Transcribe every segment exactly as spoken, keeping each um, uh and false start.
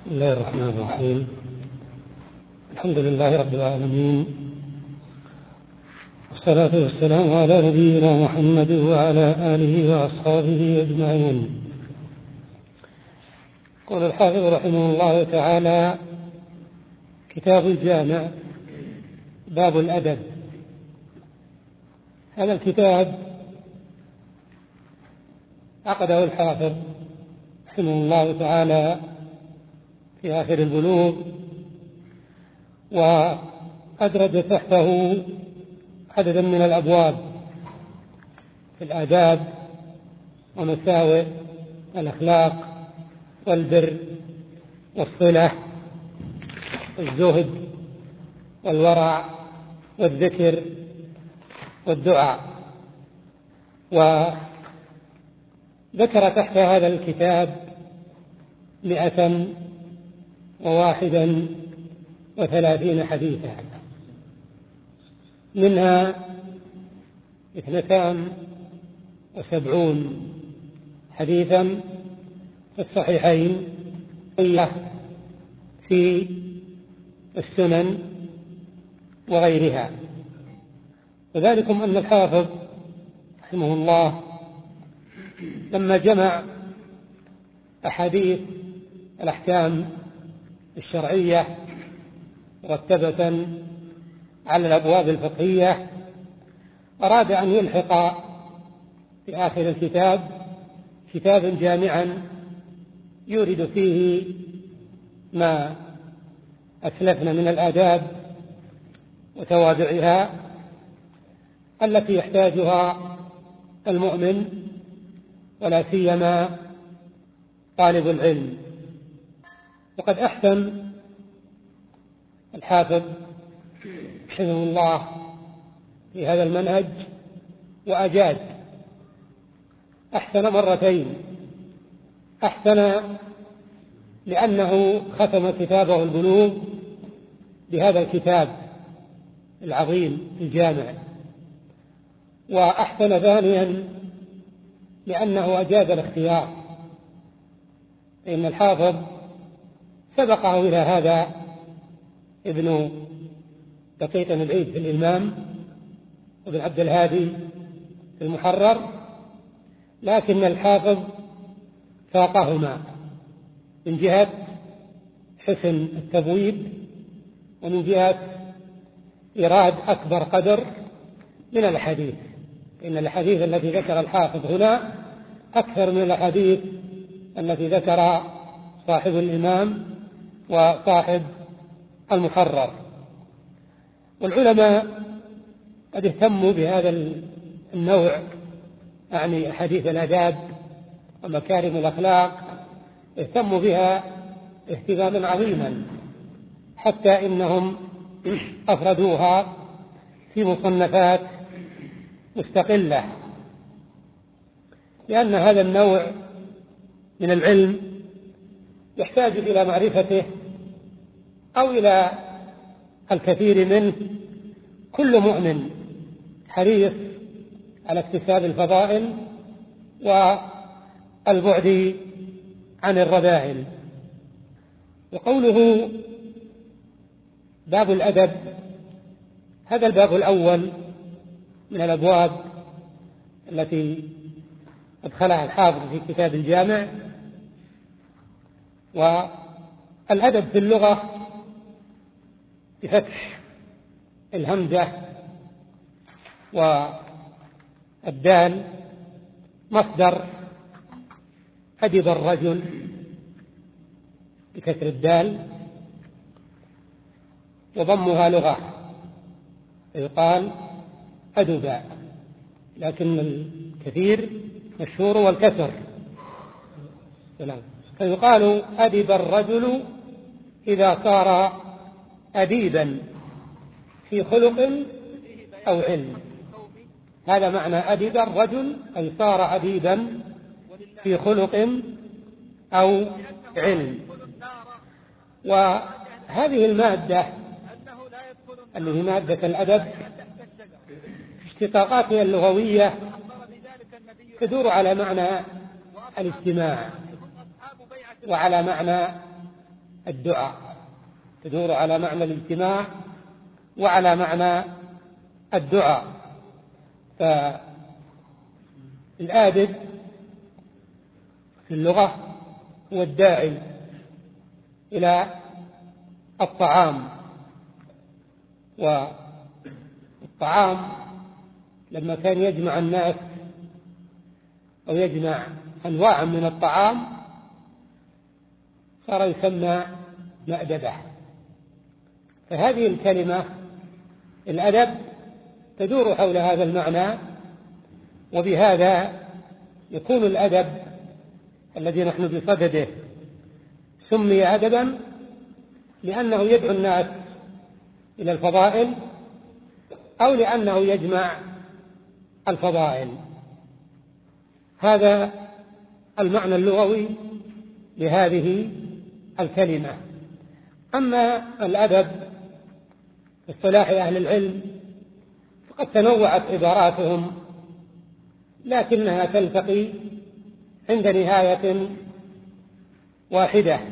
بسم الله الرحمن الرحيم. الحمد لله رب العالمين، والصلاة والسلام على نبينا محمد وعلى آله وأصحابه أجمعين. قال الحافظ رحمه الله تعالى: كتاب الجامع، باب الأدب. هذا الكتاب عقده الحافظ رحمه الله تعالى في آخر البلوغ، وأدرج تحته عددا من الأبواب في الآداب ومساوئ الأخلاق والبر والصلة والزهد والورع والذكر والدعاء. وذكر تحت هذا الكتاب مئة وواحدا وثلاثين حديثا، منها اثنتان وسبعون حديثا في الصحيحين في السنن وغيرها. وذلكم أن الحافظ رحمه الله لما جمع أحاديث الأحكام الشرعية مرتبة على الأبواب الفقهية، أراد أن يلحق في آخر الكتاب كتابا جامعا يورد فيه ما أسلفنا من الآداب وتوابعها التي يحتاجها المؤمن، ولا سيما طالب العلم. وقد أحسن الحافظ رحمه الله في هذا المنهج وأجاد، أحسن مرتين. أحسن لأنه ختم كتابه البلوغ بهذا الكتاب العظيم الجامع، وأحسن ثانيا لأنه أجاد الاختيار، فإن الحافظ سبقه إلى هذا ابن دقيق العيد في الإمام، وابن عبد الهادي في المحرر، لكن الحافظ فاقهما من جهة حسن التبويب، ومن جهة إيراد أكبر قدر من الحديث. إن الحديث التي ذكر الحافظ هنا أكثر من الحديث التي ذكر صاحب الإمام وصاحب المحرر. والعلماء قد اهتموا بهذا النوع، يعني أحاديث الآداب ومكارم الأخلاق، اهتموا بها اهتماما عظيما، حتى إنهم أفردوها في مصنفات مستقلة، لأن هذا النوع من العلم يحتاج إلى معرفته أو إلى الكثير منه كل مؤمن حريص على اكتساب الفضائل والبعد عن الرذائل. وقوله باب الأدب، هذا الباب الأول من الأبواب التي أدخلها الحافظ في كتاب الجامع. والأدب في اللغة بفتح الهمزة والدال مصدر أدب الرجل بكسر الدال، وضمها لغة يقال أدبا، لكن الكثير مشهور والكسر. فيقال أدب الرجل إذا صار أديبا في خلق أو علم. هذا معنى أدب الرجل، أي صار أديبا في خلق أو علم. وهذه المادة اللي هي مادة الأدب اشتقاقاتها اللغوية تدور على معنى الاجتماع وعلى معنى الدعاء، تدور على معنى الاجتماع وعلى معنى الدعاء. فالآدب في اللغة هو الداعي إلى الطعام، والطعام لما كان يجمع الناس أو يجمع أنواع من الطعام صار يسمى مأدبة. فهذه الكلمة الأدب تدور حول هذا المعنى، وبهذا يكون الأدب الذي نحن بصدده سمي أدبا لأنه يدعو الناس إلى الفضائل أو لأنه يجمع الفضائل. هذا المعنى اللغوي لهذه الكلمة. أما الأدب في اصطلاح أهل العلم فقد تنوعت عباراتهم، لكنها تلتقي عند نهاية واحدة.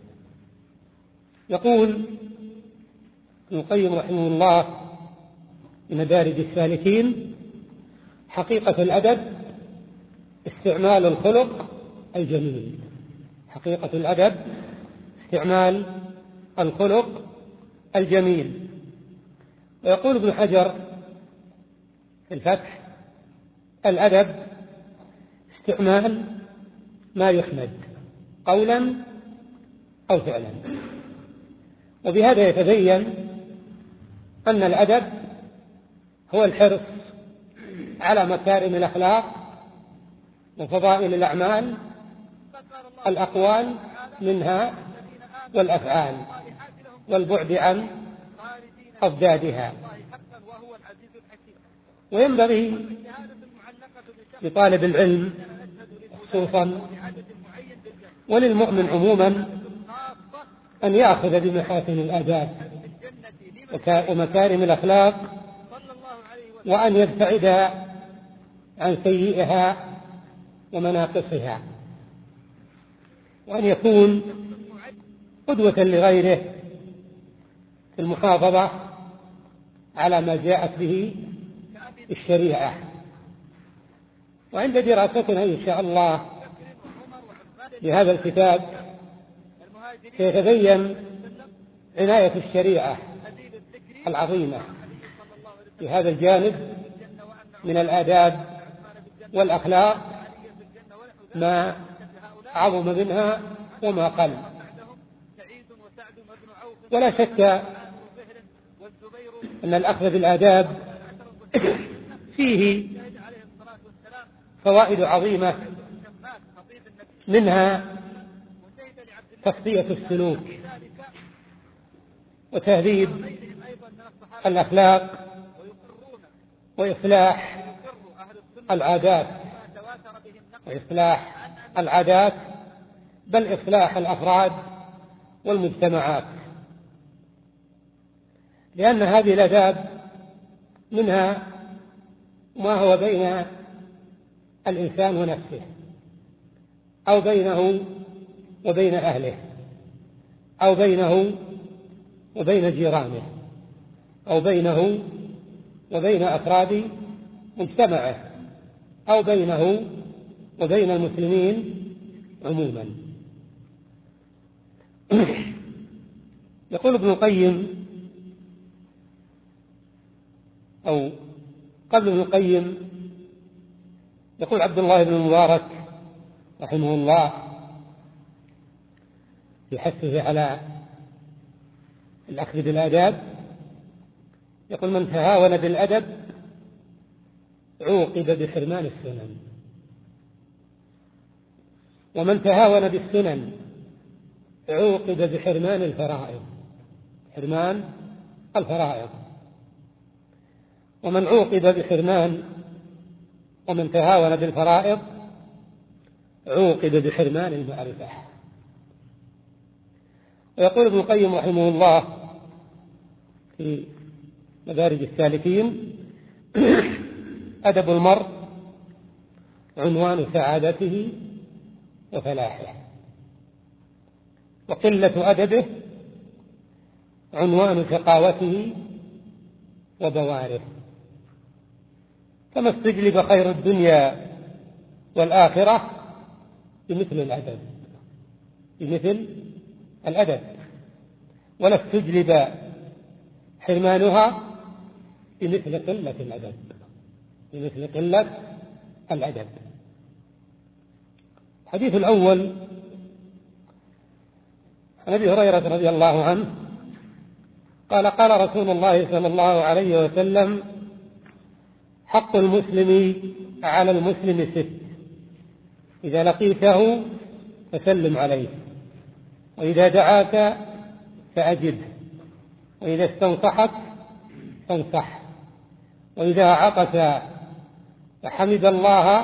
يقول ابن القيم رحمه الله في مدارج السالكين: حقيقة الأدب استعمال الخلق الجميل. حقيقة الأدب استعمال الخلق الجميل. ويقول ابن حجر في الفتح: الأدب استعمال ما يحمد قولا أو فعلا. وبهذا يتبين أن الأدب هو الحرص على مكارم الأخلاق وفضائل الأعمال، الأقوال منها والأفعال، والبعد عن أضدادها. وينبغي لطالب العلم خصوصا وللمؤمن عموما أن يأخذ بمحاسن الآداب ومكارم الأخلاق، وأن يبتعد عن سيئها ومناقصها، وأن يكون قدوة لغيره في المحافظة على ما جاءت به الشريعة. وعند دراستنا إن شاء الله لهذا الكتاب سيتبين عناية الشريعة العظيمة في هذا الجانب من الآداب والأخلاق، ما عظم منها وما قل. ولا شك أن الأخذ بالآداب فيه فوائد عظيمة، منها تصفية السلوك وتهذيب الأخلاق وإصلاح العادات وإصلاح العادات بل إصلاح الأفراد والمجتمعات، لأن هذه الآداب منها ما هو بين الإنسان ونفسه، أو بينه وبين أهله، أو بينه وبين جيرانه، أو بينه وبين أفراد مجتمعه، أو بينه وبين المسلمين عموما. يقول ابن القيم، أو قبل ابن القيم يقول عبد الله بن المبارك رحمه الله يحثه على الأخذ بالآداب، يقول: من تهاون بالأدب عوقب بحرمان السنن، ومن تهاون بالسنن عوقب بحرمان الفرائض. حرمان الفرائض. ومن عوقب بحرمان ومن تهاون بالفرائض عوقب بحرمان المعرفة. ويقول ابن القيم رحمه الله في مدارج السالكين: أدب المرء عنوان سعادته وفلاحه. وقلة أدبه عنوان شقاوته وبواره، كما استجلب خير الدنيا والآخرة بمثل الأدب بمثل الأدب ولا استجلب حرمانها بمثل قلة الأدب بمثل قلة الأدب. الحديث الأول عن أبي هريرة رضي الله عنه قال قال رسول الله صلى الله عليه وسلم: حق المسلم على المسلم ست، إذا لقيته فسلم عليه، وإذا دعاك فأجبه، وإذا استنصحك فانصح، وإذا عطس فحمد الله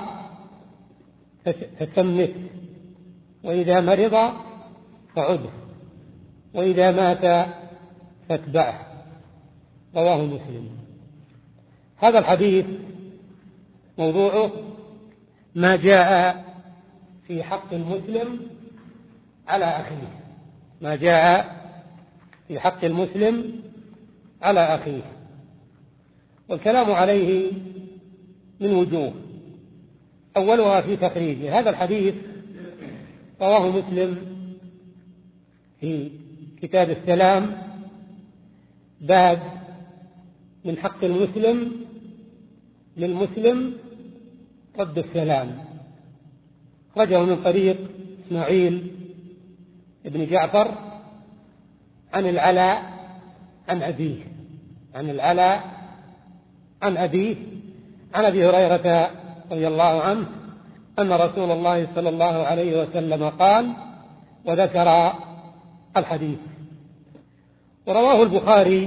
فسمه، وإذا مرض فعده، وإذا مات فاتبعه. رواه مسلم. هذا الحديث موضوعه ما جاء في حق المسلم على أخيه ما جاء في حق المسلم على أخيه والكلام عليه من وجوه. أولها في تخريجه. هذا الحديث رواه مسلم في كتاب السلام، باب من حق المسلم للمسلم رد السلام، خرجه من طريق إسماعيل بن جعفر عن العلاء عن أبيه عن العلاء عن أبيه عن أبي هريرة رضي الله عنه أن رسول الله صلى الله عليه وسلم قال، وذكر الحديث. ورواه البخاري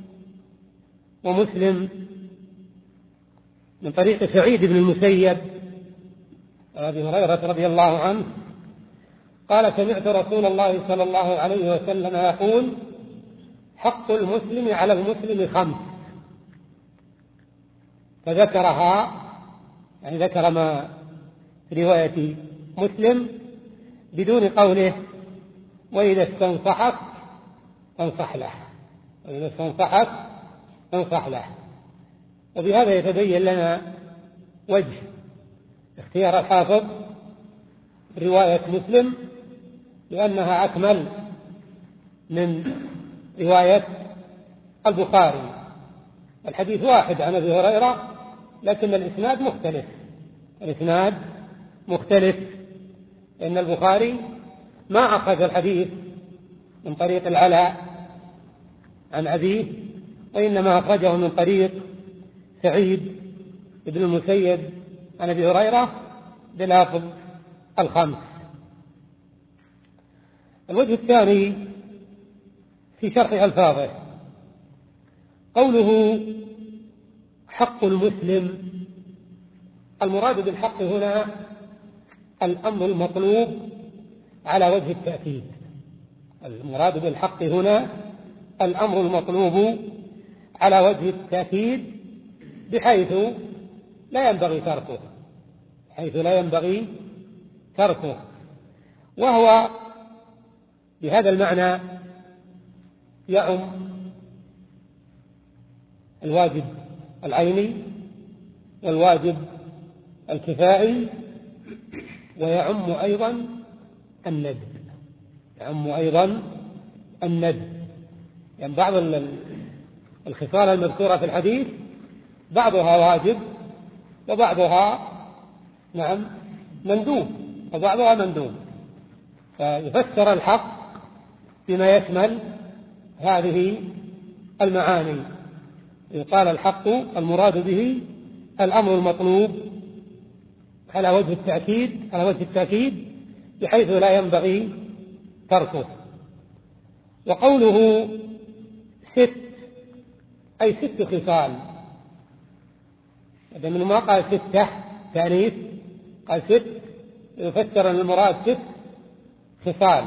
ومسلم من طريق سعيد بن المسيب أبي هريرة رضي الله عنه قال: سمعت رسول الله صلى الله عليه وسلم يقول: حق المسلم على المسلم خمس، فذكرها، يعني ذكر ما في رواية مسلم بدون قوله: وإذا استنصحك فانصح له وإذا استنصحك فانصح له. وبهذا يتبين لنا وجه اختيار الحافظ رواية مسلم، لأنها أكمل من رواية البخاري. الحديث واحد عن أبي هريرة، لكن الإسناد مختلف الإسناد مختلف لأن البخاري ما أخذ الحديث من طريق العلاء عن أبيه، وإنما أخرجه من طريق سعيد بن المسيب عن أبي هريرة بلفظ الخمس. الوجه الثاني في شرح ألفاظه، قوله حق المسلم، المراد بالحق هنا الأمر المطلوب على وجه التأكيد. المراد بالحق هنا الأمر المطلوب على وجه التأكيد، بحيث لا ينبغي تركه بحيث لا ينبغي تركه وهو بهذا المعنى يعم الواجب العيني والواجب الكفائي، ويعم أيضا الندب يعم أيضا الندب يعني بعض الخصال المذكورة في الحديث بعضها واجب وبعضها نعم مندوب وبعضها مندوب، فيفسر الحق بما يشمل هذه المعاني. يقال الحق المراد به الأمر المطلوب على وجه التأكيد على وجه التأكيد بحيث لا ينبغي تركه. وقوله ست أي ست خصال، هذا من ما قال ستة تأنيث، قال ست يفسر أن المراد ست خصال،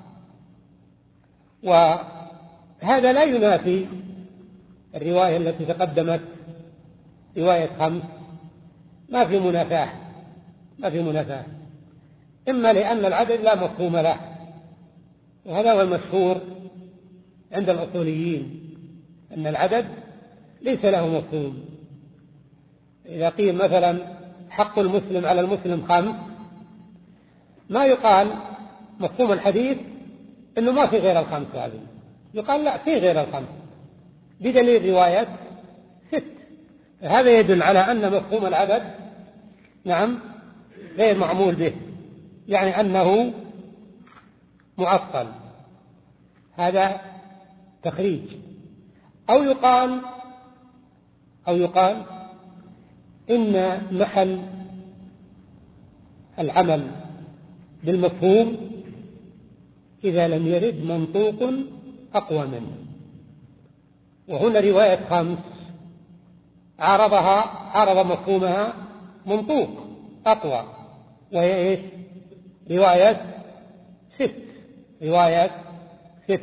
وهذا لا ينافي الرواية التي تقدمت رواية خمس، ما في منافاة ما في منافاة إما لأن العدد لا مفهوم له وهذا هو المشهور عند الأصوليين، أن العدد ليس له مفهوم. إذا قيل مثلا حق المسلم على المسلم خمس، ما يقال مفهوم الحديث أنه ما في غير الخمس هذه، يقال لا، في غير الخمس بدليل رواية ست. هذا يدل على أن مفهوم العدد نعم غير معمول به، يعني أنه معطل. هذا تخريج. أو يقال أو يقال إن محل العمل بالمفهوم إذا لم يرد منطوق أقوى منه. وهنا رواية خمس عرضها عرض مفهومها منطوق أقوى، وهي إيش؟ رواية ست رواية ست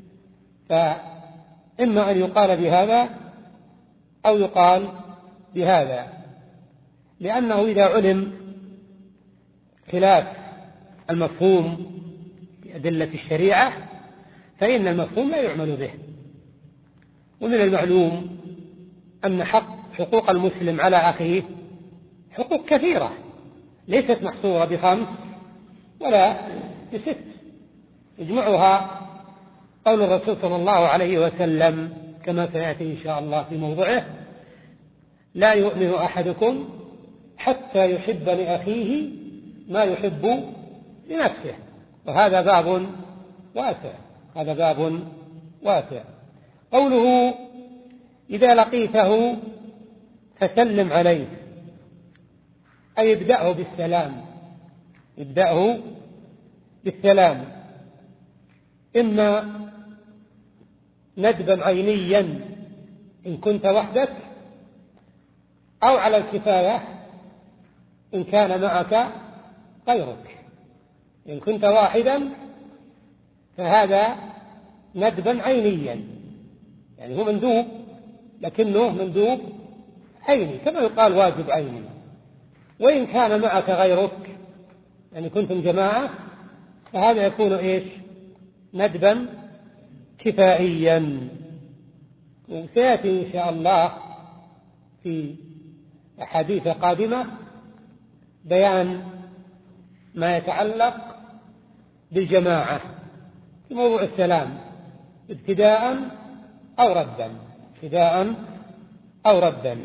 فإما أن يقال بهذا أو يقال بهذا، لأنه إذا علم خلاف المفهوم في أدلة الشريعة فإن المفهوم لا يعمل به. ومن المعلوم أن حق حقوق المسلم على أخيه حقوق كثيرة ليست محصورة بخمس ولا بست، يجمعها قول الرسول صلى الله عليه وسلم كما سيأتي إن شاء الله في موضعه: لا يؤمن أحدكم حتى يحب لأخيه ما يحب لنفسه. وهذا باب واسع هذا باب واسع. قوله: إذا لقيته فسلم عليه، أي ابدأه بالسلام ابدأه بالسلام إما ندبا عينيا إن كنت وحدك، أو على الكفاية إن كان معك غيرك. إن كنت واحدا فهذا ندبا عينيا، يعني هو مندوب لكنه مندوب عيني كما يقال واجب عيني. وإن كان معك غيرك يعني كنتم جماعة فهذا يكون إيش؟ ندبا كفائيا. وسيأتي إن شاء الله في أحاديث قادمة بيان ما يتعلق بالجماعة في موضوع السلام ابتداء أو ردا ابتداء أو ردا.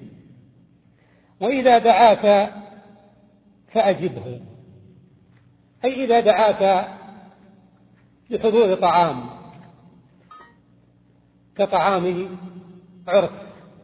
وإذا دعاك فأجبه، أي إذا دعاك لحضور طعام كطعام عرس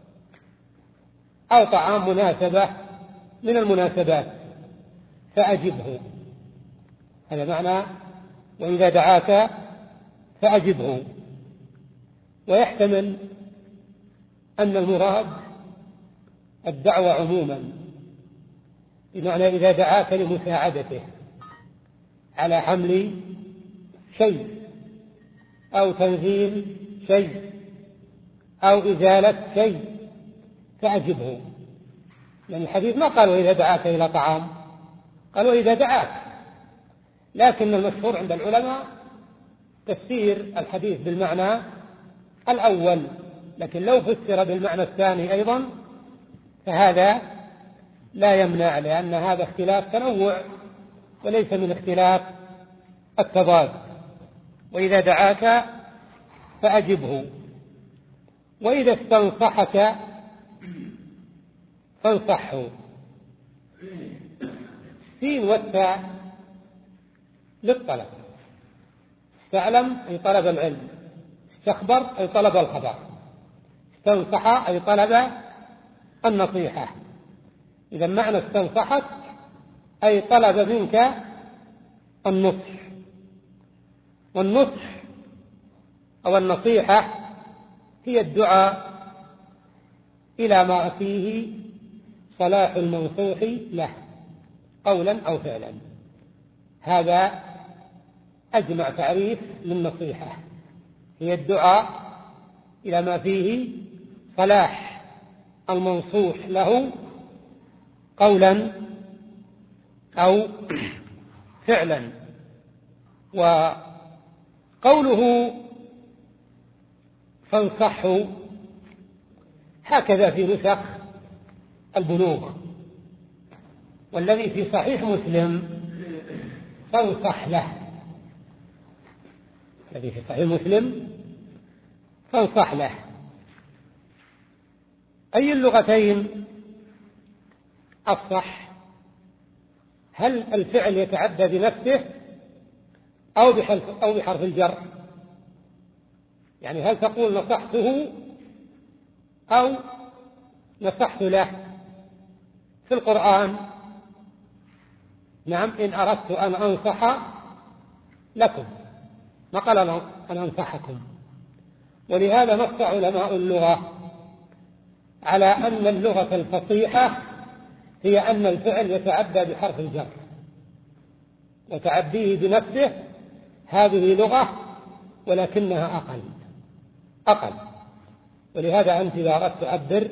أو طعام مناسبة من المناسبات فأجبه. هذا معنى وإذا دعاك فأجبه. ويحتمل أن المراد الدعوة عموما، بمعنى إذا دعاك لمساعدته على حمل شيء أو تنزيل شيء أو إزالة شيء فأجبه. لأن الحديث ما قال وإذا دعاك إلى طعام، قال وإذا دعاك. لكن المشهور عند العلماء تفسير الحديث بالمعنى الأول، لكن لو فسر بالمعنى الثاني أيضا فهذا لا يمنع، لأن هذا اختلاف تنوع وليس من اختلاف التضاد. وإذا دعاك فأجبه. وإذا استنصحك فانصحه. سين والتاء للطلب. استعلم أي طلب العلم، استخبر أي طلب الخبر، استنصح أي طلب النصيحة. إذا معنى استنصحك أي طلب منك النصح. والنصح أو النصيحة هي الدعاء إلى ما فيه صلاح المنصوح له قولا أو فعلا. هذا أجمع تعريف للنصيحة، هي الدعاء إلى ما فيه صلاح المنصوح له قولا أو فعلا. قوله فانصحوا هكذا في نسخ البلوغ، والذي في صحيح مسلم فانصح له، الذي في صحيح مسلم فانصح له. أي اللغتين الصح؟ هل الفعل يتعدى بنفسه أو بحرف أو بحرف الجر؟ يعني هل تقول نصحته أو نصحت له؟ في القرآن نعم إن أردت أن أنصح لكم، ما قال أن أنصحكم. ولهذا نص علماء اللغة على أن اللغة الفصيحة هي أن الفعل يتعدى بحرف الجر، وتعديه بنفسه هذه لغة ولكنها أقل أقل. ولهذا أنت إذا أردت تعبر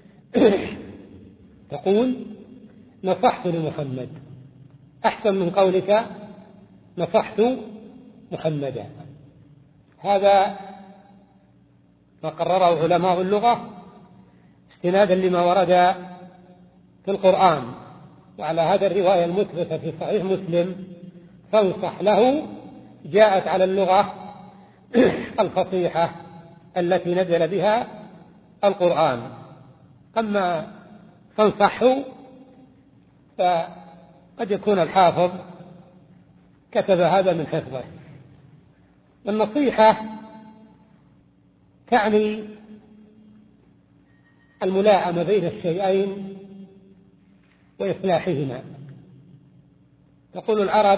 تقول نصحت لمحمد أحسن من قولك نصحت محمدا. هذا ما قرره علماء اللغة استنادا لما ورد في القرآن. وعلى هذا الرواية المثبتة في صحيح مسلم فانصح له جاءت على اللغة الفصيحة التي نزل بها القرآن. أما فانصحوا فقد يكون الحافظ كتب هذا من حفظه. النصيحة تعني الملاءمة بين الشيئين وإصلاحهما. تقول العرب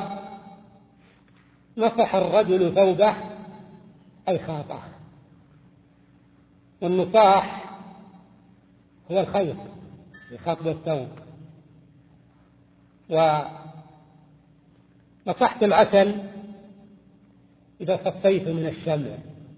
نصح الرجل ثوبه أي خاطه، والنصاح هو الخيط لخطب الثوب. ونصحت العسل إذا صفيت من الشمع،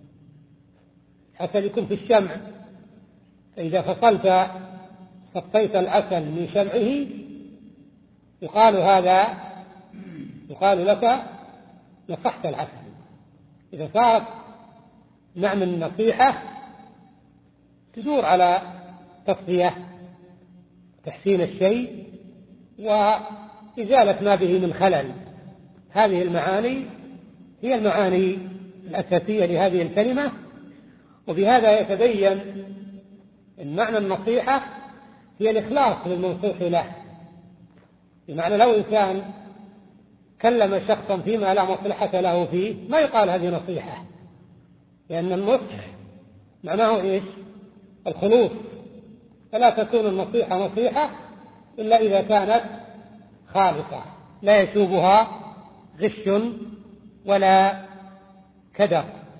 حتى يكون في الشمع، فإذا فصلت صفيت العسل من شمعه يقال هذا يقال لك نصحت العسل. إذا صارت معنى النصيحة تدور على تصفية تحسين الشيء وإزالة ما به من خلل. هذه المعاني هي المعاني الأساسية لهذه الكلمة. وبهذا يتبين أن معنى النصيحة هي الإخلاص للمنصوح له. بمعنى لو إنسان كلم شخصا فيما لا مصلحة له فيه ما يقال هذه نصيحة، لأن النصح معناه إيش؟ الخلوص. فلا تكون النصيحة نصيحة إلا إذا كانت خالصة لا يشوبها غش ولا كدر.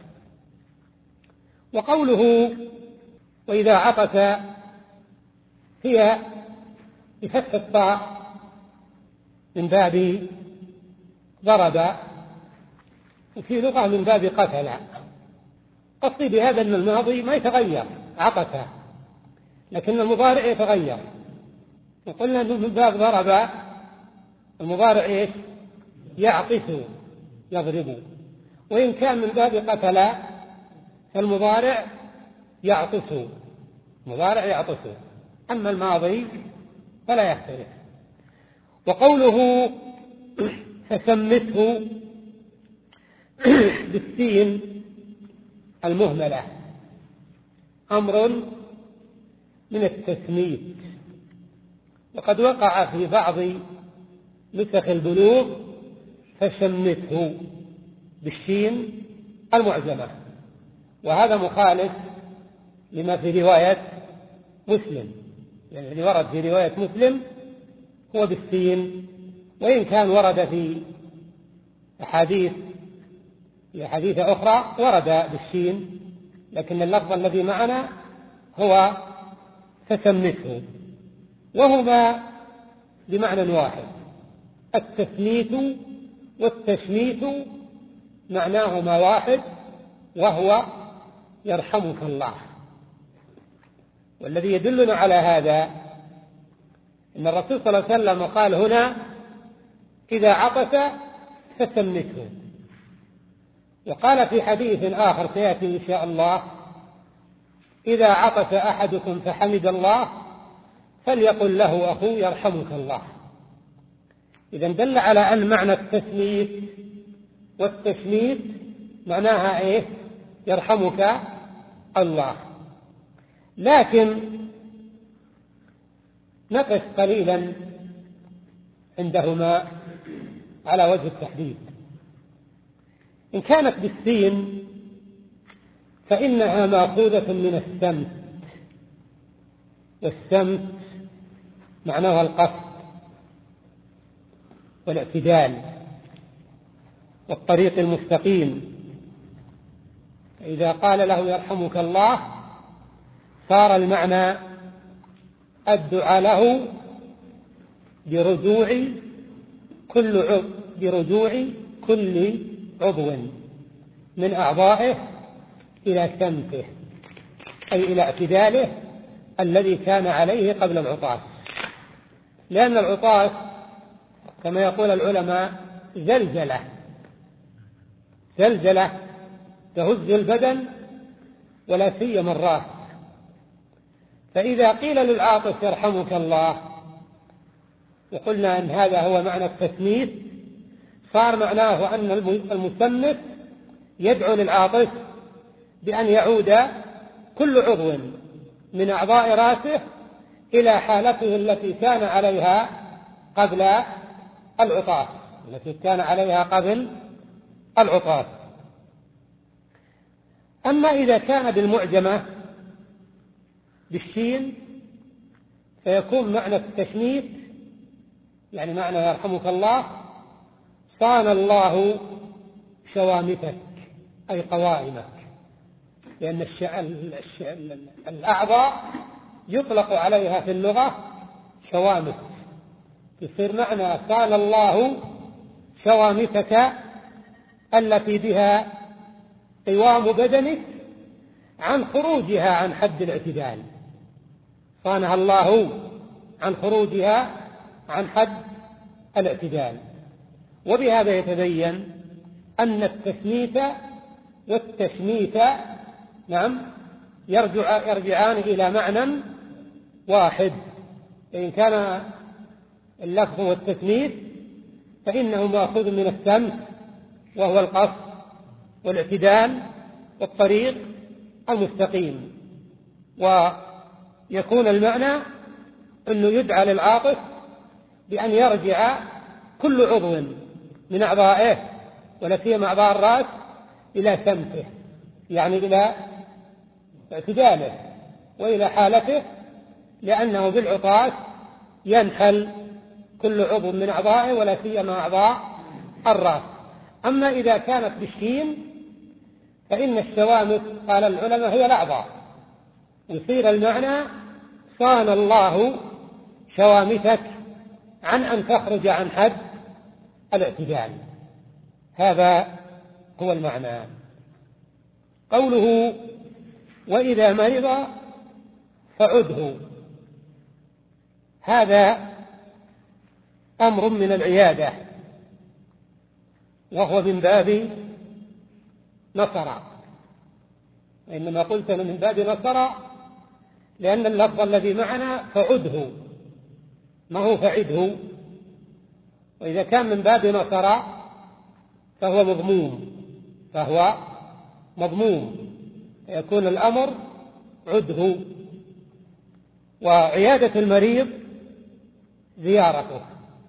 وقوله وإذا عطس هي بفتح الطاء من باب ضرب، وفي لغة من باب قتل. قصدي بهذا أن الماضي ما يتغير عطس، لكن المضارع يتغير. وقلنا أنه من باب ضرب المضارع إيش؟ يعطس يضرب. وإن كان من باب قتل فالمضارع يعطس، مضارع يعطس، أما الماضي فلا يختلف. وقوله فسمته بالسين المهملة أمر من التسميت، وقد وقع في بعض نسخ البلوغ فسمته بالشين المعجمة، وهذا مخالف لما في رواية مسلم. يعني اللي ورد في رواية مسلم هو بالسين، وإن كان ورد في أحاديث في أحاديث أخرى ورد بالشين، لكن اللفظ الذي معنا هو فسمته، وهما بمعنى واحد. التسميت والتشميت معناهما واحد، وهو يرحمك الله. والذي يدلنا على هذا أن الرسول صلى الله عليه وسلم قال هنا إذا عطس فسمته، وقال في حديث آخر سيأتي إن شاء الله: إذا عطس أحدكم فحمد الله فليقل له أخوه يرحمك الله. إذا دل على أن معنى التثليث والتشميت معناها إيه؟ يرحمك الله. لكن نقف قليلا عندهما على وجه التحديد. إن كانت بالسين فإنها مأخوذة من السمت، والسمت معناها القصد والاعتدال والطريق المستقيم. إذا قال له يرحمك الله صار المعنى الدعاء له برجوع كل عضو برجوع كل عضو من أعضائه إلى سمته، أي إلى اعتداله الذي كان عليه قبل العطاس. لأن العطاس كما يقول العلماء زلزلة زلزلة تهز البدن ولا سيما الراس. فإذا قيل للعاطس يرحمك الله وقلنا أن هذا هو معنى التثميت، صار معناه أن المثمت يدعو للعاطس بأن يعود كل عضو من أعضاء رأسه إلى حالته التي كان عليها قبل العطاس التي كان عليها قبل العطاس. أما إذا كان بالمعجمة بالشين فيكون معنى التشميت يعني معنى يرحمك الله صان الله شوامتك أي قوائمك، لأن الشع... الش... الأعضاء يطلق عليها في اللغة شوامت، يصير معنى صان الله شوامتك التي بها قوام بدنك عن خروجها عن حد الاعتدال، صانها الله عن خروجها عن حد الاعتدال. وبهذا يتبين أن التثميت والتشميت نعم يرجع يرجعان إلى معنى واحد. إن كان اللفظ والتثميت فإنه مأخوذ من السمت وهو القصد والاعتدال والطريق المستقيم، ويكون المعنى أنه يدعى للعاطف بأن يرجع كل عضو من أعضائه ولا سيما أعضاء الرأس إلى سمته، يعني إلى اعتداله وإلى حالته، لأنه بالعطاس ينحل كل عضو من أعضائه ولا سيما أعضاء الرأس. أما إذا كانت بالشين فإن الشوامت قال العلماء هي الأعضاء، يصير المعنى صان الله شوامتك عن أن تخرج عن حد الاعتدال. هذا هو المعنى. قوله وإذا مرض فعده، هذا أمر من العيادة وهو من باب نصر، وإنما قلت من باب نصر لأن اللفظ الذي معنا فعده ما هو فعده، وإذا كان من باب نصر فهو مضموم فهو مضموم يكون الأمر عده. وعيادة المريض زيارته،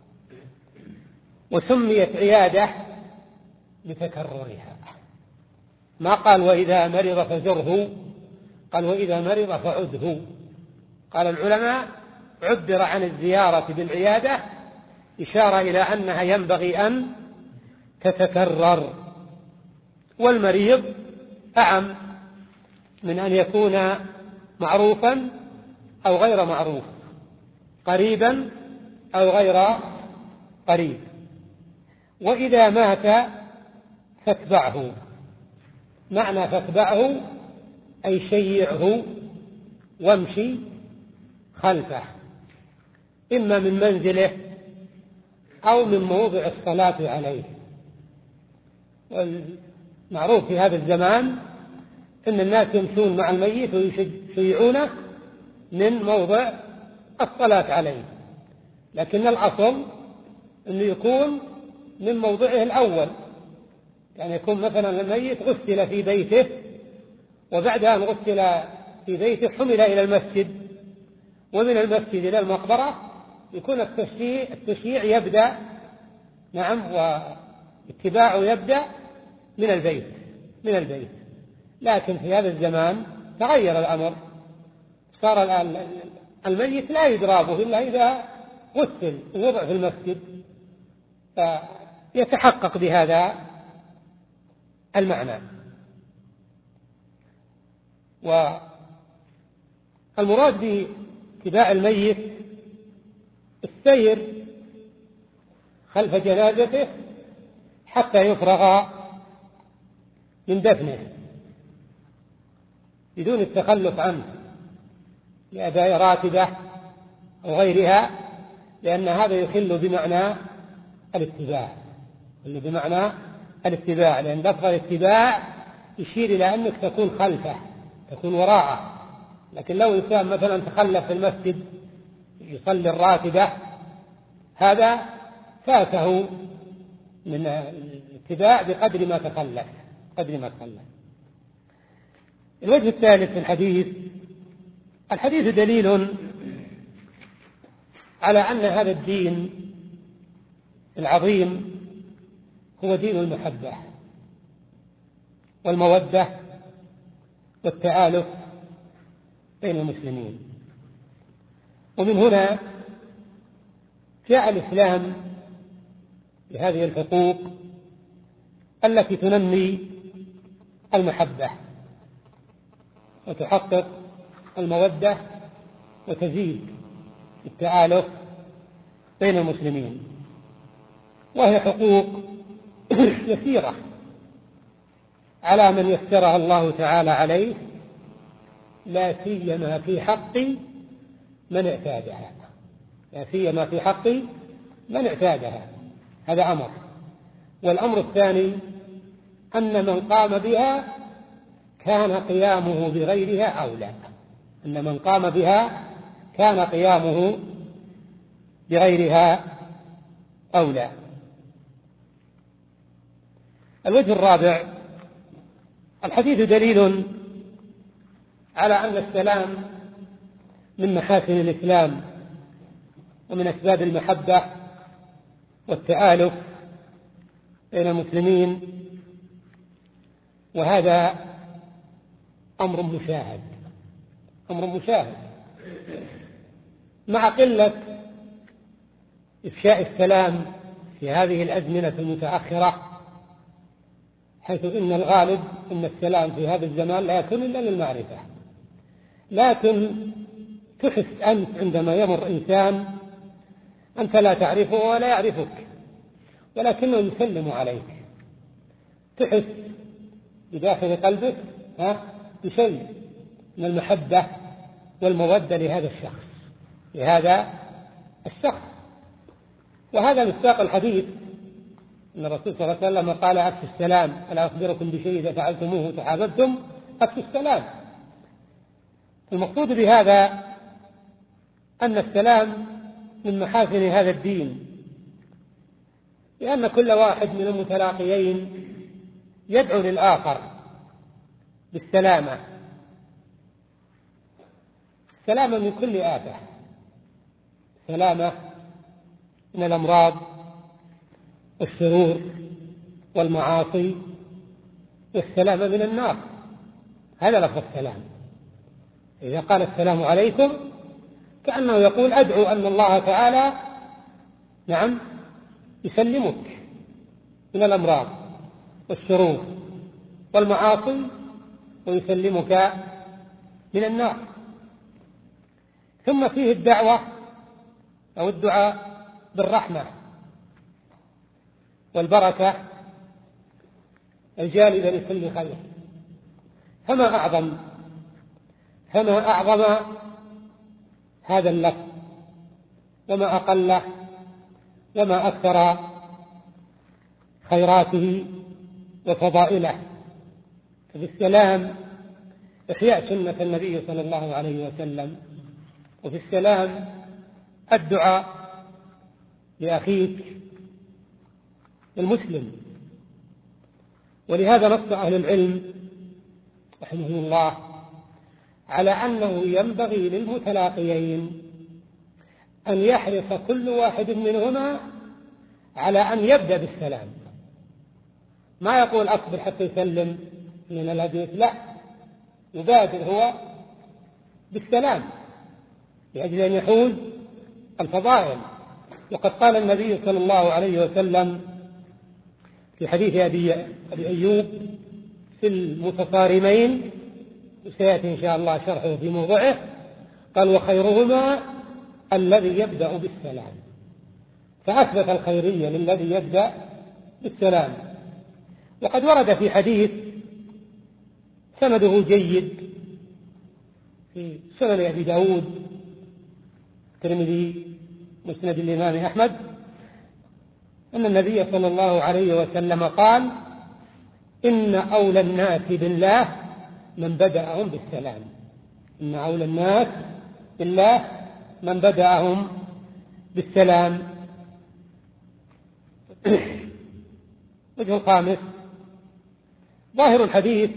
وسميت عيادة لتكررها، ما قال وإذا مرض فزره، قال وإذا مرض فعده. قال العلماء عبر عن الزيارة بالعيادة إشارة إلى أنها ينبغي أن تتكرر، والمريض أعم من أن يكون معروفا أو غير معروف، قريبا أو غير قريب. وإذا مات فاتبعه، معنى فاتبعه أي شيعه وامشي خلفه، إما من منزله أو من موضع الصلاة عليه. معروف في هذا الزمان أن الناس يمشون مع الميت ويشيعونه من موضع الصلاة عليه، لكن الأصل أنه يكون من موضعه الأول، يعني يكون مثلا الميت غسل في بيته، وبعد أن غسل في بيته حمل إلى المسجد، ومن المسجد إلى المقبرة يكون التشييع, التشييع يبدأ نعم واتباعه يبدأ من البيت من البيت لكن في هذا الزمان تغير الأمر، صار الآن الميت لا يدرابه إلا إذا غسل ووضع في المسجد، فيتحقق بهذا المعنى. والمراد باتباع الميت السير خلف جنازته حتى يفرغ من دفنه بدون التخلف عنه لأداء راتبة أو غيرها، لأن هذا يخل بمعنى الاتباع بمعنى الاتباع لأن لفظ الاتباع يشير إلى أنك تكون خلفه، تكون وراءه. لكن لو إنسان مثلا تخلف في المسجد يصلي الراتبة، هذا فاته من الاتباع بقدر ما تخلف قدر ما تخلف. الوجه الثالث في الحديث، الحديث دليل على أن هذا الدين العظيم هو دين المحبة والمودة والتآلف بين المسلمين. ومن هنا جاء الإسلام بهذه الحقوق التي تنمي المحبة وتحقق المودة وتزيد التآلف بين المسلمين، وهي حقوق يسيرة على من يسرها الله تعالى عليه، لا سيما في حق من اعتادها لا سيما في حق من اعتادها هذا أمر. والأمر الثاني أن من قام بها كان قيامه بغيرها أولى أن من قام بها كان قيامه بغيرها أولى. الوجه الرابع، الحديث دليل على أن السلام من محاسن الإسلام ومن أسباب المحبة والتآلف بين المسلمين، وهذا أمر مشاهد أمر مشاهد مع قلة إفشاء السلام في هذه الأزمنة المتأخرة، حيث إن الغالب أن السلام في هذا الزمان لا يكون إلا للمعرفة. لكن تحس أنت عندما يمر إنسان أنت لا تعرفه ولا يعرفك ولكنه يسلم عليك، تحس بداخل قلبك ها بشيء من المحبة والمودة لهذا الشخص لهذا الشخص وهذا مصداق الحديث أن الرسول صلى الله عليه وسلم قال: أفشوا السلام، ألا أخبركم بشيء إذا فعلتموه تحاببتم؟ أفشوا السلام. المقصود بهذا أن السلام من محاسن هذا الدين، لأن كل واحد من المتلاقيين يدعو للآخر بالسلامة، سلامة من كل آفة، سلامة من الأمراض والشرور والمعاصي، والسلامة من النار. هذا لفظ السلام. إذا قال السلام عليكم كأنه يقول أدعو أن الله تعالى نعم يسلمك من الأمراض والشرور والمعاصي ويسلمك من النار. ثم فيه الدعوة أو الدعاء بالرحمة والبركة الجالبة لكل خير. فما أعظم فما أعظم هذا اللفظ وما أقله وما أكثر خيراته وفضائله وفي السلام إحياء سنة النبي صلى الله عليه وسلم، وفي السلام الدعاء لأخيك المسلم. ولهذا نص أهل العلم رحمهم الله على أنه ينبغي للمتلاقيين أن يحرص كل واحد منهما على أن يبدأ بالسلام، ما يقول أصبر حتى يسلم من الحديث، لا، يبادر هو بالسلام لأجل أن يحوز الفضائل. وقد قال النبي صلى الله عليه وسلم في حديث أبي أيوب في المتصارمين، وسيأتي إن شاء الله شرحه في موضعه، قال وخيرهما الذي يبدأ بالسلام، فأثبت الخيرية للذي يبدأ بالسلام. وقد ورد في حديث سنده جيد في سنن أبي داود، الترمذي، مسند الإمام أحمد، أن النبي صلى الله عليه وسلم قال إن أولى الناس بالله من بدأهم بالسلام. إن أولى الناس بالله من بدأهم بالسلام. وجه الخامس: ظاهر الحديث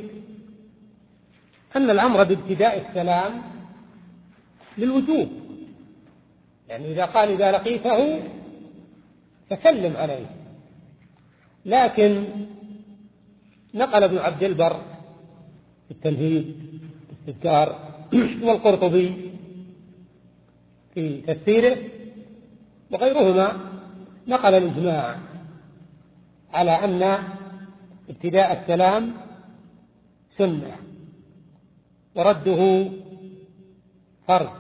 أن الأمر بابتداء السلام للوجوب، يعني إذا قال إذا لقيته فسلم عليه. لكن نقل ابن عبد البر في التمهيد الاستذكار والقرطبي في تفسيره وغيرهما نقل الإجماع على أن ابتداء السلام سنة ورده فرض.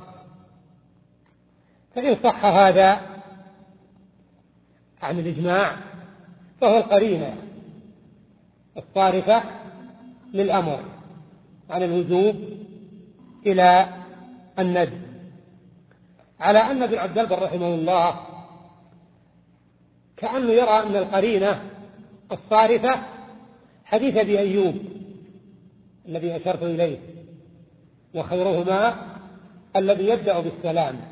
فإن صح هذا عن الإجماع فهو القرينة الصارفة للأمر عن الوجوب إلى الندب، على أن ابن عبد البر رحمه الله كأنه يرى أن القرينة الصارفة حديث أبي أيوب الذي أشرت إليه، وخيرهما الذي يبدأ بالسلام،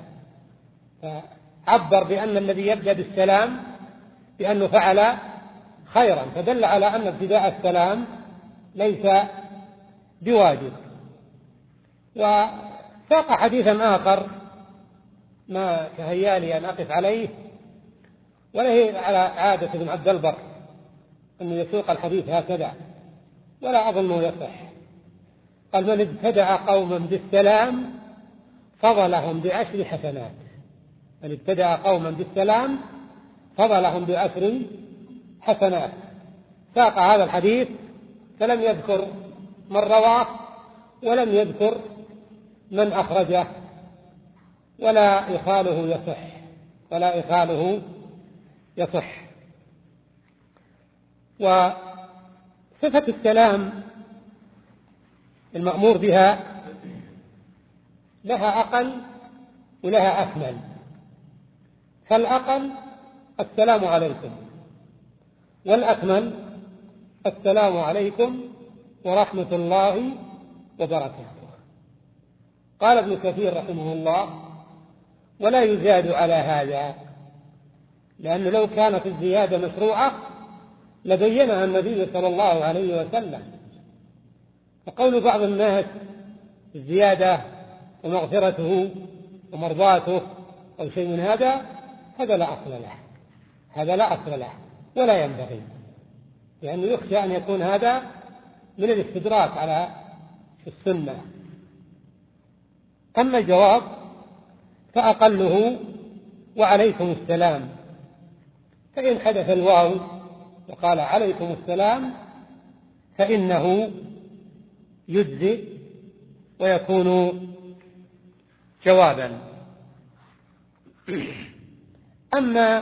فعبر بأن الذي يبدأ بالسلام بأنه فعل خيرا، فدل على أن ابتداء السلام ليس بواجب. وساق حديثا آخر ما تهيأ لي أن أقف عليه، وله على عادة ابن عبد البر أنه يسوق الحديث هكذا ولا أظنه يصح. قال من ابتدع قوما بالسلام فضلهم بعشر حسنات. من ابتدع قوما بالسلام فضلهم بعشر حسنات. ساق هذا الحديث فلم يذكر من رواه ولم يذكر من أخرجه، ولا إخاله يصح ولا إخاله يصح. وصفة السلام المأمور بها لها أقل ولها أكمل. فالأقل السلام عليكم، والأكمل السلام عليكم ورحمة الله وبركاته. قال ابن كثير رحمه الله: ولا يزاد على هذا، لأنه لو كانت الزيادة مشروعة لبينها النبي صلى الله عليه وسلم. فقول بعض الناس الزيادة ومغفرته ومرضاته أو شيء من هذا، هذا لا أصل له، هذا لا أصل له ولا ينبغي، لأنه يخشى أن يكون هذا من الاستدراك على السنة. أما الجواب فأقله وعليكم السلام، فإن حدث الواو وقال عليكم السلام فإنه يجزئ ويكون جوابا. أما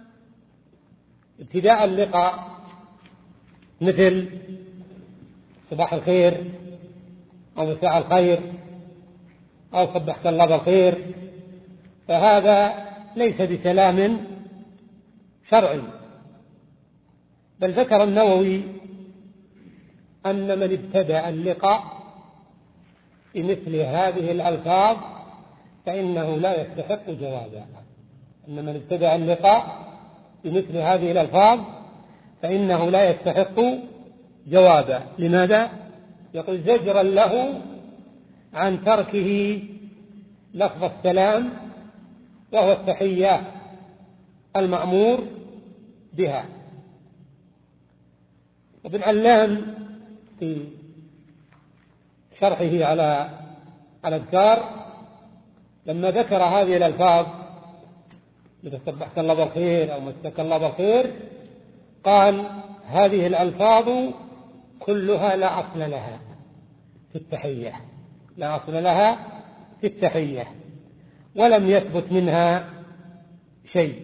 ابتداء اللقاء مثل صباح الخير أو مساء الخير أو صبحك الله بالخير، فهذا ليس بسلام شرعي. بل ذكر النووي أن من ابتدأ اللقاء بمثل هذه الألفاظ فإنه لا يستحق جوابا. أن من ابتدأ اللقاء بمثل هذه الألفاظ فإنه لا يستحق جوابا. لماذا؟ يقول زجرا له عن تركه لفظ السلام وهو التحية المأمور بها. وابن علام في شرحه على الأذكار لما ذكر هذه الألفاظ مثل سبحك الله بالخير أو مسك الله بالخير قال هذه الألفاظ كلها لا أصل لها في التحية، لا أصل لها في التحية، ولم يثبت منها شيء.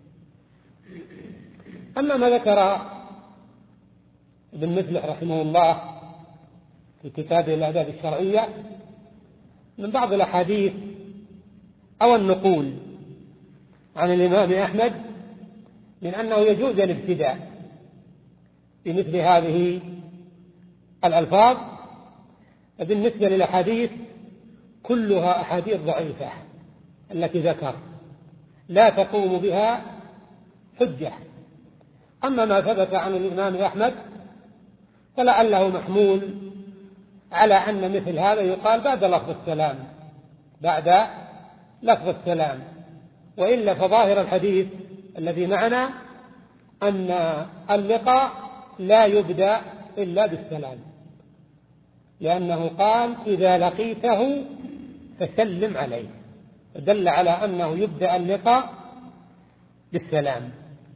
أما ما ذكر ابن مفلح رحمه الله في كتابه الآداب الشرعية من بعض الأحاديث أو النقول عن الإمام أحمد من أنه يجوز الابتداء بمثل هذه الألفاظ، بالنسبة للأحاديث كلها أحاديث ضعيفة التي ذكر لا تقوم بها حجة. أما ما ثبت عن الإمام أحمد فلعله محمول على أن مثل هذا يقال بعد لفظ السلام، بعد لفظ السلام، وإلا فظاهر الحديث الذي معنا أن اللقاء لا يبدأ إلا بالسلام، لأنه قال إذا لقيته فسلم عليه، دل على أنه يبدأ اللقاء بالسلام.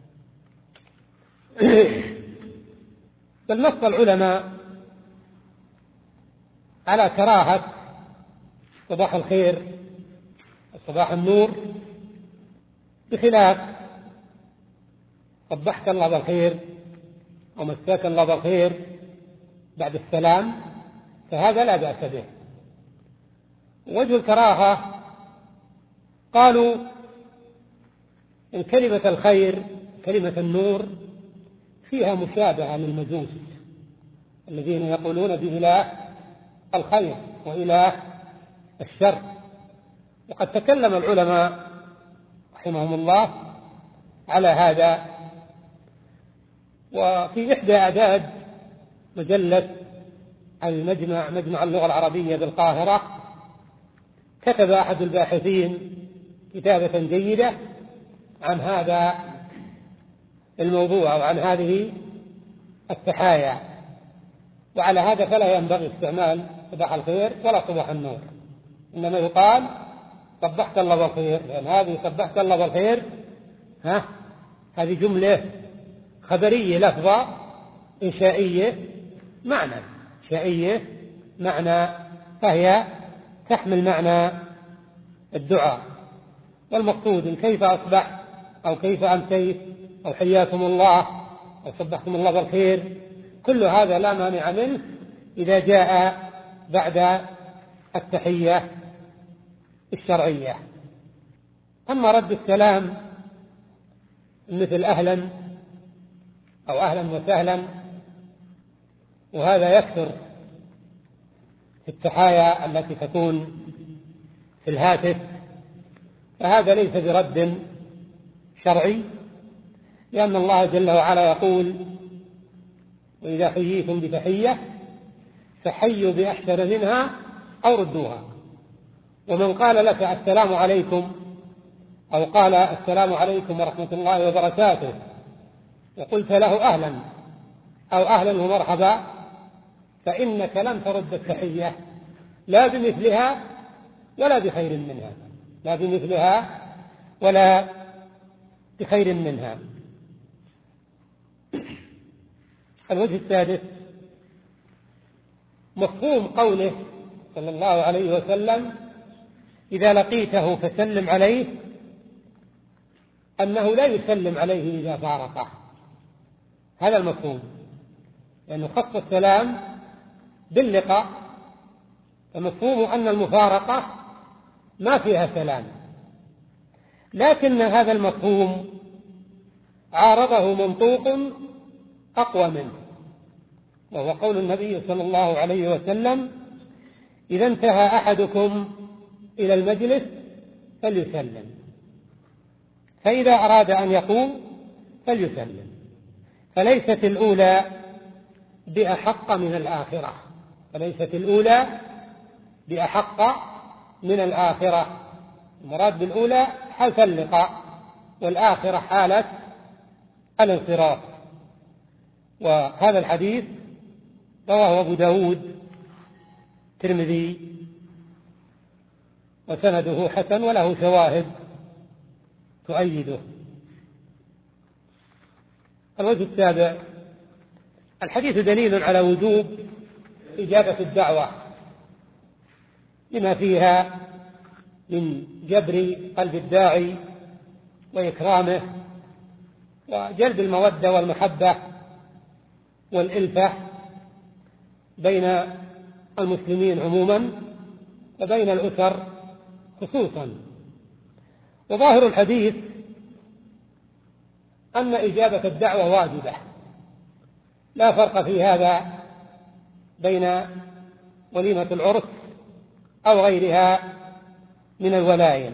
بل نص العلماء على كراهة صباح الخير صباح النور بخلاف صبحك الله بالخير ومساك الله بالخير بعد السلام، فهذا لا بأس به. وجه الكراهة قالوا إن كلمة الخير كلمة النور فيها مشابهة للمجوس الذين يقولون بإله الخير وإله الشر. وقد تكلم العلماء رحمهم الله على هذا. وفي إحدى أعداد مجلة المجمع مجمع اللغة العربية بالقاهرة كتب أحد الباحثين كتابة جيدة عن هذا الموضوع وعن هذه التحايا، وعلى هذا فلا ينبغي استعمال صباح الخير ولا صباح النور، إنما يقال صبحت الله بالخير، لأن هذه صبحت الله بالخير ها هذه جملة خبرية لفظة إنشائية معنى إنشائية معنى، فهي تحمل معنى الدعاء. والمقصود إن كيف أصبح أو كيف أمسيت أو حياكم الله أو صبحكم الله بالخير، كل هذا لا مانع منه إذا جاء بعد التحية الشرعية. أما رد السلام مثل أهلا أو أهلا وسهلا، وهذا يكثر في التحايا التي تكون في الهاتف، فهذا ليس برد شرعي، لأن الله جل وعلا يقول وإذا حييتم بتحية فحيوا بأحسن منها أو ردوها. ومن قال لك السلام عليكم أو قال السلام عليكم ورحمة الله وبركاته وقلت له أهلا أو أهلا ومرحبا، فإنك لم ترد التحية لا بمثلها ولا بخير منها، لا بمثلها ولا بخير منها. الوجه السادس مفهوم قوله صلى الله عليه وسلم إذا لقيته فسلم عليه، أنه لا يسلم عليه إذا فارقه، هذا المفهوم، لأنه خص السلام باللقاء، فمفهوم أن المفارقة ما فيها سلام. لكن هذا المفهوم عارضه منطوق أقوى منه، وهو قول النبي صلى الله عليه وسلم: إذا انتهى أحدكم إلى المجلس فليسلم، فإذا أراد أن يقوم فليسلم، فليست الأولى بأحق من الآخرة، فليست الأولى بأحق من الآخرة. المراد بالأولى حالة اللقاء، والآخرة حالة الانصراف. وهذا الحديث رواه أبو داود الترمذي وسنده حسن وله شواهد تؤيده. الوجه السابع: الحديث دليل على وجوب إجابة الدعوة لما فيها من جبر قلب الداعي وإكرامه وجلب المودة والمحبة والإلفة بين المسلمين عموما وبين الأسر خصوصا. وظاهر الحديث أن إجابة الدعوة واجبة، لا فرق في هذا بين وليمة العرس أو غيرها من الولايم.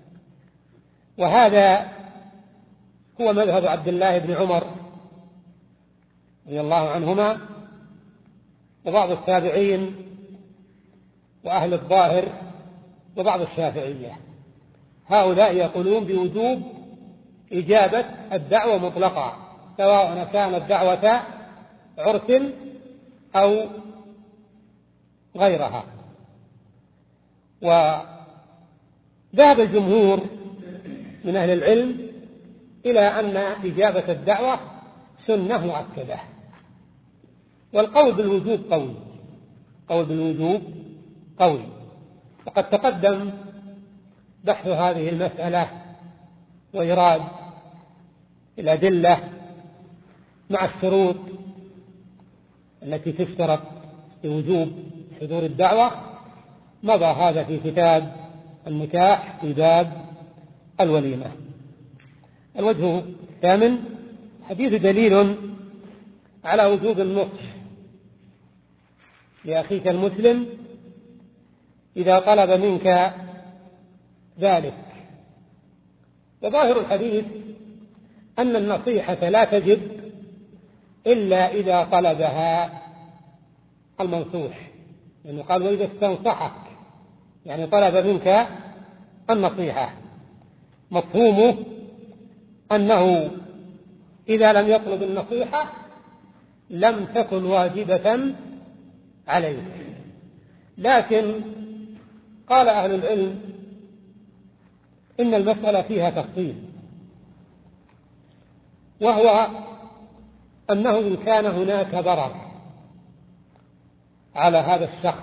وهذا هو مذهب عبد الله بن عمر رضي الله عنهما وبعض التابعين وأهل الظاهر وبعض الشافعية. هؤلاء يقولون بوجوب إجابة الدعوة مطلقة، سواء كانت دعوة عرس أو غيرها. وذهب الجمهور من أهل العلم إلى أن إجابة الدعوة سنة مؤكدة، والقول بالوجوب قوي، قول بالوجوب قوي. وقد تقدم بحث هذه المسألة وإيراد الأدلة مع الشروط التي تشترط لوجوب حضور الدعوة، مضى هذا في كتاب النكاح في باب الوليمة. الوجه الثامن: حديث دليل على وجوب النصح لأخيك المسلم إذا طلب منك ذلك. وظاهر الحديث أن النصيحة لا تجب إلا إذا طلبها المنصوح، لأنه قال: وإذا استنصحك، يعني طلب منك النصيحة. مفهومه أنه إذا لم يطلب النصيحة لم تكن واجبة عليه. لكن قال أهل العلم إن المسألة فيها تفصيل، وهو أنه إن كان هناك ضرر على هذا الشخص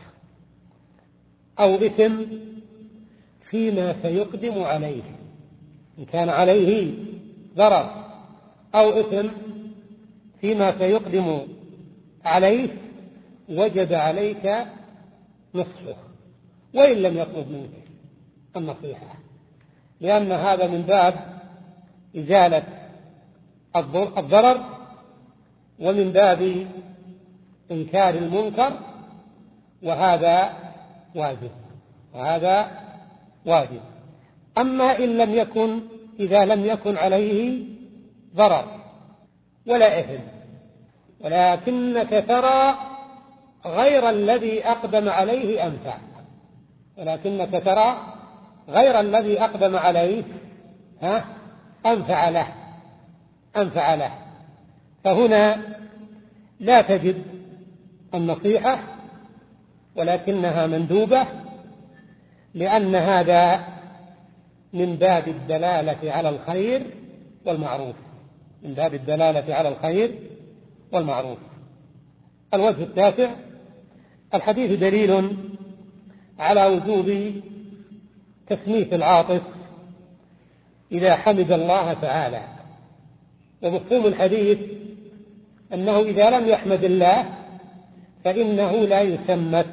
أو إثم فيما سيقدم عليه، إن كان عليه ضرر أو إثم فيما سيقدم عليه وجب عليك نصحه وإن لم يطلب منك النصيحة، لأن هذا من باب إزالة الضرر ومن باب إنكار المنكر، وهذا واجب وهذا واجب. أما إن لم يكن إذا لم يكن عليه ضرر ولا إثم، ولكنك ترى غير الذي أقدم عليه أنفع، ولكنك ترى غير الذي أقدم عليه ها أنفع له أنفع له فهنا لا تجد النصيحة، ولكنها مندوبة، لأن هذا من باب الدلالة على الخير والمعروف من باب الدلالة على الخير والمعروف. الوجه التاسع: الحديث دليل على وجوب تسمية العاطف إذا حمد الله تعالى. ومفهوم الحديث أنه إذا لم يحمد الله فإنه لا يسمت،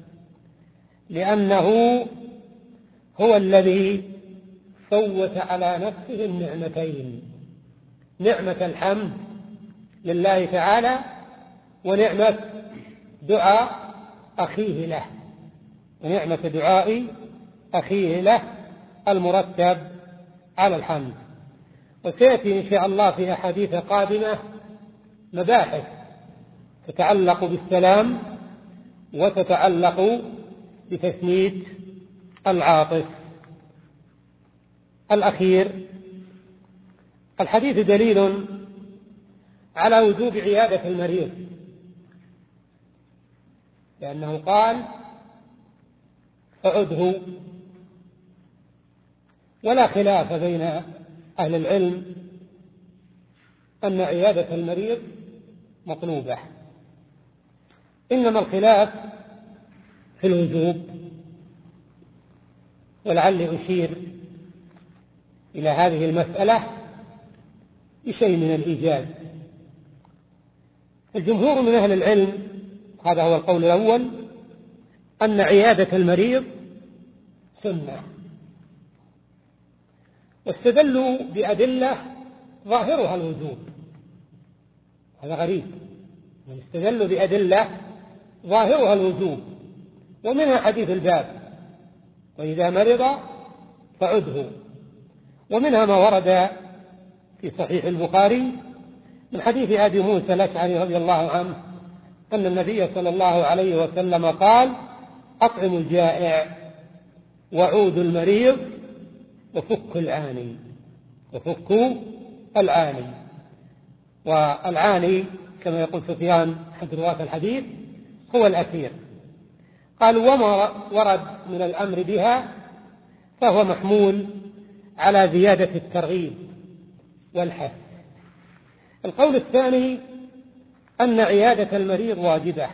لأنه هو الذي فوت على نفسه النعمتين، نعمة الحمد لله تعالى ونعمة دعاء أخيه له، ونعمة دعاء أخيه له المرتب على الحمد. وسيأتي إن شاء الله في أحاديث قادمة مباحث تتعلق بالسلام وتتعلق بتسمية العاطف. الأخير، الحديث دليل على وجوب عيادة المريض، لأنه قال فعده، ولا خلاف بين أهل العلم أن عيادة المريض مطلوبة، إنما الخلاف في الوجوب. ولعلي أشير إلى هذه المسألة بشيء من الإيجاز. الجمهور من أهل العلم، هذا هو القول الأول، أن عيادة المريض سنة، واستدلوا بأدلة ظاهرها الوجوب. هذا غريب، استدلوا بأدلة ظاهرها الوجوب، ومنها حديث الباب وإذا مرض فعده، ومنها ما ورد في صحيح البخاري من حديث أبي موسى الأشعري رضي الله عنه أن النبي صلى الله عليه وسلم قال أطعموا الجائع وعودوا المريض وفكوا العاني، وفكوا العاني. والعاني كما يقول سفيان أحد رواة الحديث هو الأسير. قالوا وما ورد من الأمر بها فهو محمول على زيادة الترغيب والحث. القول الثاني أن عيادة المريض واجبة،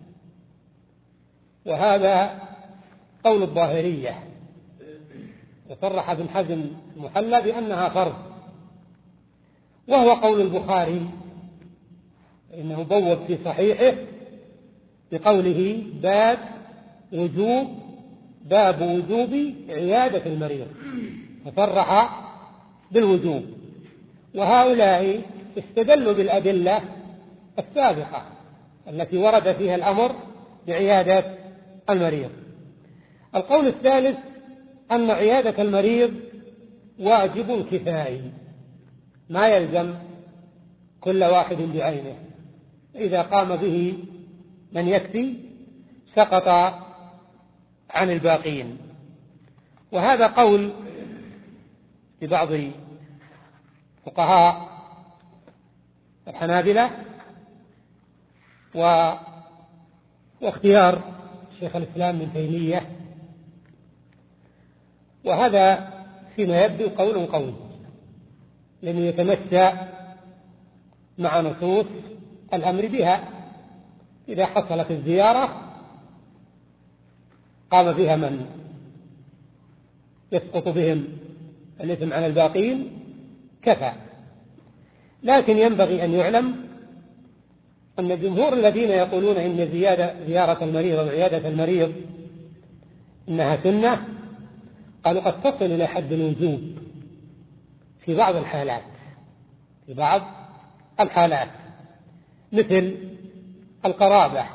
وهذا قول الظاهرية، وصرح ابن حزم المحلى بأنها فرض، وهو قول البخاري إنه بوب في صحيحه بقوله باب وجوب باب وجوب عيادة المريض، فصرح بالوجوب. وهؤلاء استدلوا بالأدلة السابقة التي ورد فيها الأمر بعيادة المريض. القول الثالث أن عيادة المريض واجب كفائي، ما يلزم كل واحد بعينه، إذا قام به من يكفي سقط عن الباقين. وهذا قول لبعض فقهاء الحنابلة واختيار شيخ الإسلام ابن تيمية، وهذا فيما يبدو قول قوي، لأنه يتمشى مع نصوص الأمر بها. إذا حصلت الزيارة قام بها من يسقط بهم الإثم عن الباقين كفى. لكن ينبغي أن يعلم أن الجمهور الذين يقولون إن زيادة زيارة المريض وعيادة المريض إنها سنة قالوا قد تصل إلى حد الوجوب في بعض الحالات، في بعض الحالات مثل القرابة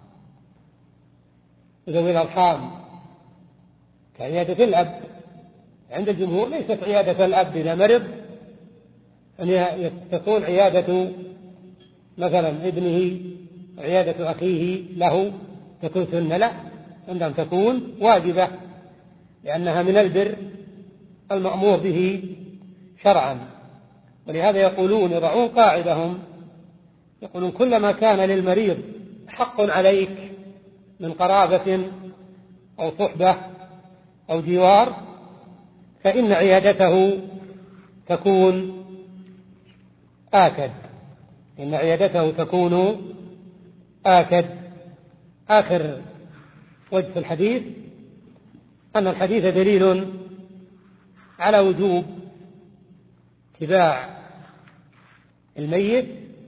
وذوي الأرحام كعيادة الأب. عند الجمهور ليست عيادة الأب إذا مرض أن تكون عيادة مثلا ابنه عيادة أخيه له تكون سنة، لا، عندما تكون واجبة، لأنها من البر المأمور به شرعا. ولهذا يقولون يضعون قاعدهم، يقولون كلما كان للمريض حق عليك من قرابة أو صحبة أو جوار فإن عيادته تكون آكد، إن عيادته تكون آكد. آخر وجه في الحديث أن الحديث دليل على وجوب اتباع الميت،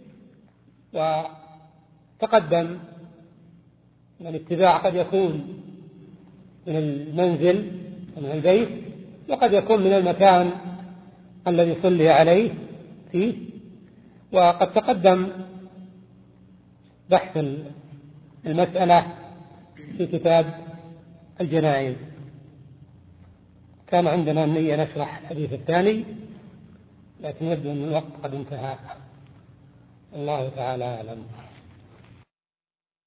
وتقدم أن الاتباع قد يكون من المنزل ومن البيت، وقد يكون من المكان الذي صلي عليه فيه. وقد تقدم بحث المسألة في كتاب الجنائز. كان عندنا النية نشرح الحديث الثاني، لكن يبدو أن الوقت قد انتهى. الله تعالى أعلم.